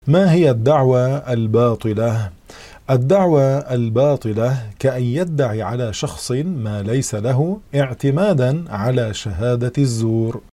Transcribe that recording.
ما هي الدعوى الباطلة؟ الدعوى الباطلة كأن يدعي على شخص ما ليس له اعتمادا على شهادة الزور.